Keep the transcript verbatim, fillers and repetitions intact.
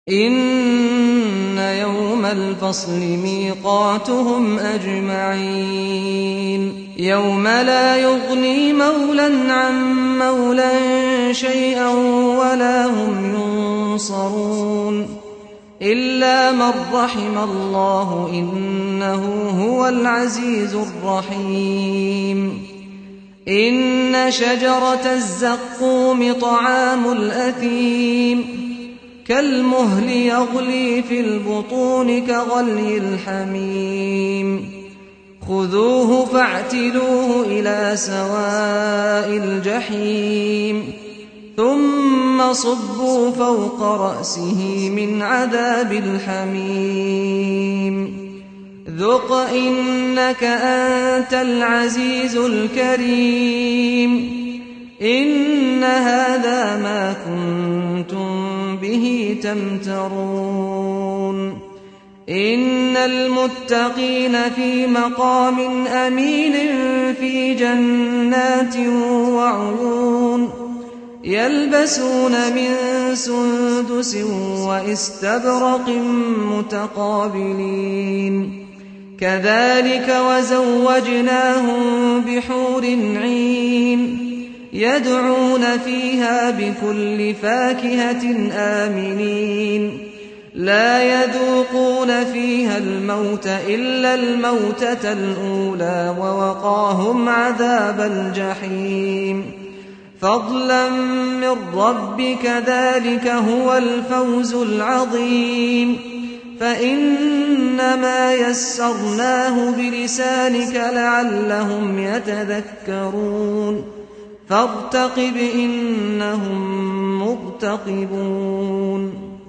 إن يوم الفصل ميقاتهم أجمعين يوم لا يغني مولى عن مولى شيئا ولا هم ينصرون إلا من رحم الله إنه هو العزيز الرحيم إن شجرة الزقوم طعام الأثيم كالمهل يغلي في البطون كغلي الحميم خذوه فاعتلوه إلى سواء الجحيم ثم صبوا فوق رأسه من عذاب الحميم ذق إنك أنت العزيز الكريم إن هذا ما كنتم به تمترون إن المتقين في مقام أمين في جنات وعيون يلبسون من سندس واستبرق متقابلين كذلك وزوجناهم بحور عين يدعون فيها بكل فاكهة آمنين لا يذوقون فيها الموت إلا الموتة الأولى ووقاهم عذاب الجحيم فضلا من ربك ذلك هو الفوز العظيم فإنما يسرناه بلسانك لعلهم يتذكرون فارتقب إنهم مرتقبون